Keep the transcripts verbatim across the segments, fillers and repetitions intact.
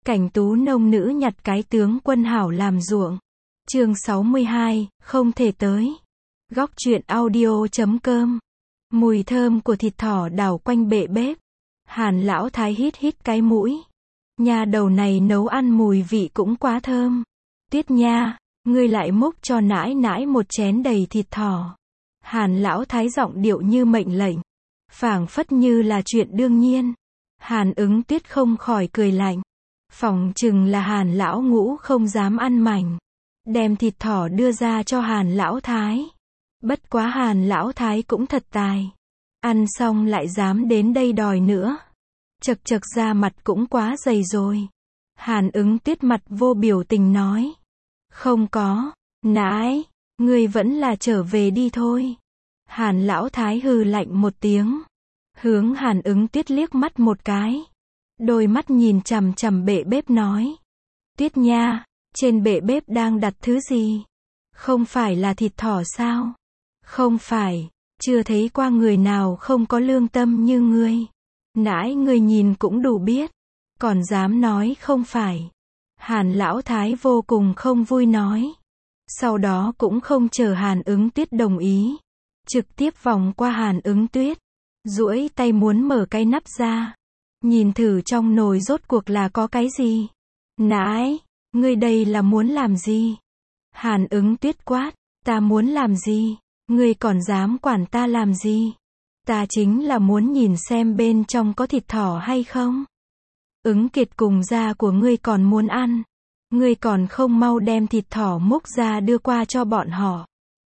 Cảnh tú nông nữ nhặt cái tướng quân hảo làm ruộng. Chương sáu mươi hai, không thể tới. Góc truyện audio chấm com. Mùi thơm của thịt thỏ đảo quanh bệ bếp. Hàn lão thái hít hít cái mũi. Nhà đầu này nấu ăn mùi vị cũng quá thơm. Tuyết nha, ngươi lại múc cho nãi nãi một chén đầy thịt thỏ. Hàn lão thái giọng điệu như mệnh lệnh. Phảng phất như là chuyện đương nhiên. Hàn Ứng Tuyết không khỏi cười lạnh. Phỏng chừng là Hàn lão ngũ không dám ăn mảnh. Đem thịt thỏ đưa ra cho Hàn lão thái. Bất quá Hàn lão thái cũng thật tài. Ăn xong lại dám đến đây đòi nữa. Chật chật ra mặt cũng quá dày rồi. Hàn Ứng Tuyết mặt vô biểu tình nói. Không có, nãi, ngươi vẫn là trở về đi thôi. Hàn lão thái hừ lạnh một tiếng. Hướng Hàn Ứng Tuyết liếc mắt một cái. Đôi mắt nhìn chằm chằm bệ bếp nói. Tuyết nha, trên bệ bếp đang đặt thứ gì? Không phải là thịt thỏ sao? Không phải, chưa thấy qua người nào không có lương tâm như ngươi. Nãi ngươi nhìn cũng đủ biết. Còn dám nói không phải. Hàn lão thái vô cùng không vui nói. Sau đó cũng không chờ Hàn Ứng Tuyết đồng ý. Trực tiếp vòng qua Hàn Ứng Tuyết. Duỗi tay muốn mở cái nắp ra. Nhìn thử trong nồi rốt cuộc là có cái gì. Nãi, ngươi đây là muốn làm gì? Hàn Ứng Tuyết quát, ta muốn làm gì? Ngươi còn dám quản ta làm gì? Ta chính là muốn nhìn xem bên trong có thịt thỏ hay không? Ứng Kiệt cùng da của ngươi còn muốn ăn. Ngươi còn không mau đem thịt thỏ múc ra đưa qua cho bọn họ.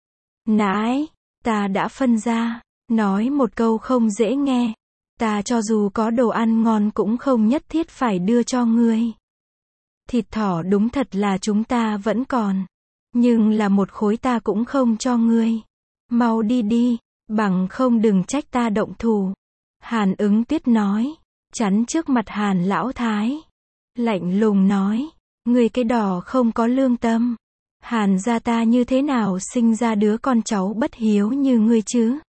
Nãi, ta đã phân ra. Nói một câu không dễ nghe. Ta cho dù có đồ ăn ngon cũng không nhất thiết phải đưa cho ngươi. Thịt thỏ đúng thật là chúng ta vẫn còn. Nhưng là một khối ta cũng không cho ngươi. Mau đi đi, bằng không đừng trách ta động thủ. Hàn Ứng Tuyết nói. Chắn trước mặt Hàn lão thái. Lạnh lùng nói. Ngươi cái đỏ không có lương tâm. Hàn gia ta như thế nào sinh ra đứa con cháu bất hiếu như ngươi chứ?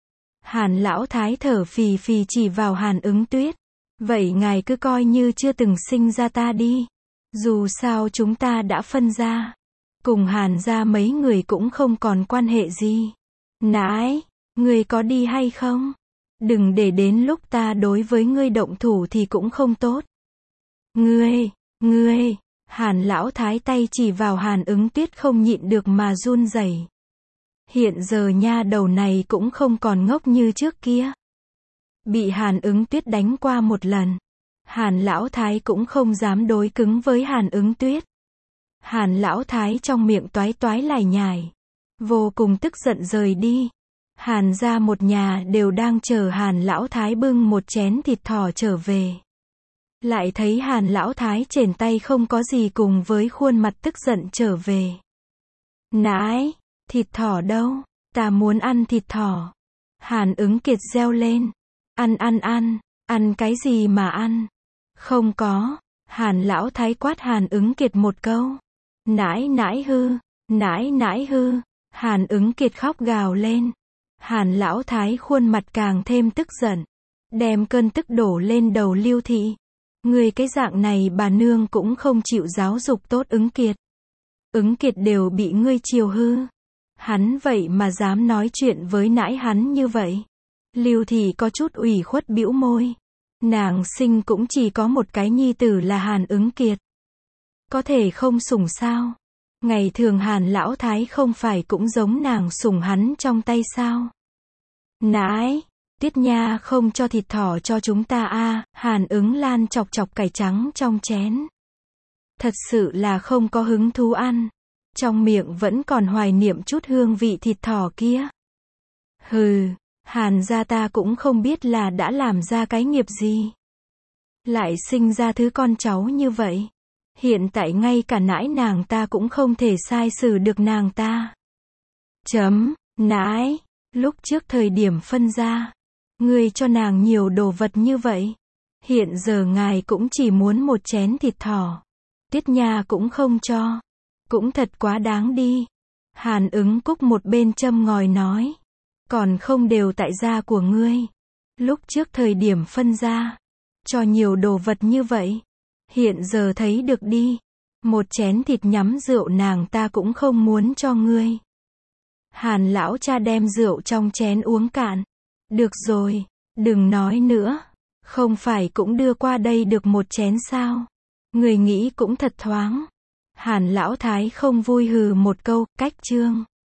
Hàn lão thái thở phì phì chỉ vào Hàn Ứng Tuyết. Vậy ngài cứ coi như chưa từng sinh ra ta đi. Dù sao chúng ta đã phân ra. Cùng Hàn gia mấy người cũng không còn quan hệ gì. Nãi, ngươi có đi hay không? Đừng để đến lúc ta đối với ngươi động thủ thì cũng không tốt. Ngươi, ngươi, Hàn lão thái tay chỉ vào Hàn Ứng Tuyết không nhịn được mà run rẩy. Hiện giờ nha đầu này cũng không còn ngốc như trước kia. Bị Hàn Ứng Tuyết đánh qua một lần. Hàn lão thái cũng không dám đối cứng với Hàn Ứng Tuyết. Hàn lão thái trong miệng toái toái lải nhải. Vô cùng tức giận rời đi. Hàn gia một nhà đều đang chờ Hàn lão thái bưng một chén thịt thỏ trở về. Lại thấy Hàn lão thái chển tay không có gì cùng với khuôn mặt tức giận trở về. Nãi, thịt thỏ đâu? Ta muốn ăn thịt thỏ. Hàn Ứng Kiệt reo lên. Ăn ăn ăn, ăn cái gì mà ăn? Không có. Hàn lão thái quát Hàn Ứng Kiệt một câu. Nãi nãi hư, nãi nãi hư. Hàn Ứng Kiệt khóc gào lên. Hàn lão thái khuôn mặt càng thêm tức giận. Đem cơn tức đổ lên đầu Lưu Thị. Người cái dạng này bà nương cũng không chịu giáo dục tốt Ứng Kiệt. Ứng Kiệt đều bị ngươi chiều hư. Hắn vậy mà dám nói chuyện với nãi hắn như vậy. Lưu Thị có chút ủy khuất bĩu môi. Nàng sinh cũng chỉ có một cái nhi tử là Hàn Ứng Kiệt. Có thể không sủng sao? Ngày thường Hàn lão thái không phải cũng giống nàng sủng hắn trong tay sao? Nãi, Tuyết nha không cho thịt thỏ cho chúng ta a. À, Hàn Ứng Lan chọc chọc cải trắng trong chén. Thật sự là không có hứng thú ăn. Trong miệng vẫn còn hoài niệm chút hương vị thịt thỏ kia. Hừ, Hàn gia ta cũng không biết là đã làm ra cái nghiệp gì. Lại sinh ra thứ con cháu như vậy. Hiện tại ngay cả nãi nàng ta cũng không thể sai xử được nàng ta. Chấm, nãi, lúc trước thời điểm phân ra. Ngươi cho nàng nhiều đồ vật như vậy. Hiện giờ ngài cũng chỉ muốn một chén thịt thỏ. Tuyết nha cũng không cho. Cũng thật quá đáng đi. Hàn Ứng Cúc một bên châm ngòi nói. Còn không đều tại gia của ngươi. Lúc trước thời điểm phân ra. Cho nhiều đồ vật như vậy. Hiện giờ thấy được đi. Một chén thịt nhắm rượu nàng ta cũng không muốn cho ngươi. Hàn lão cha đem rượu trong chén uống cạn. Được rồi, đừng nói nữa. Không phải cũng đưa qua đây được một chén sao? Người nghĩ cũng thật thoáng. Hàn lão thái không vui hừ một câu, cách chương.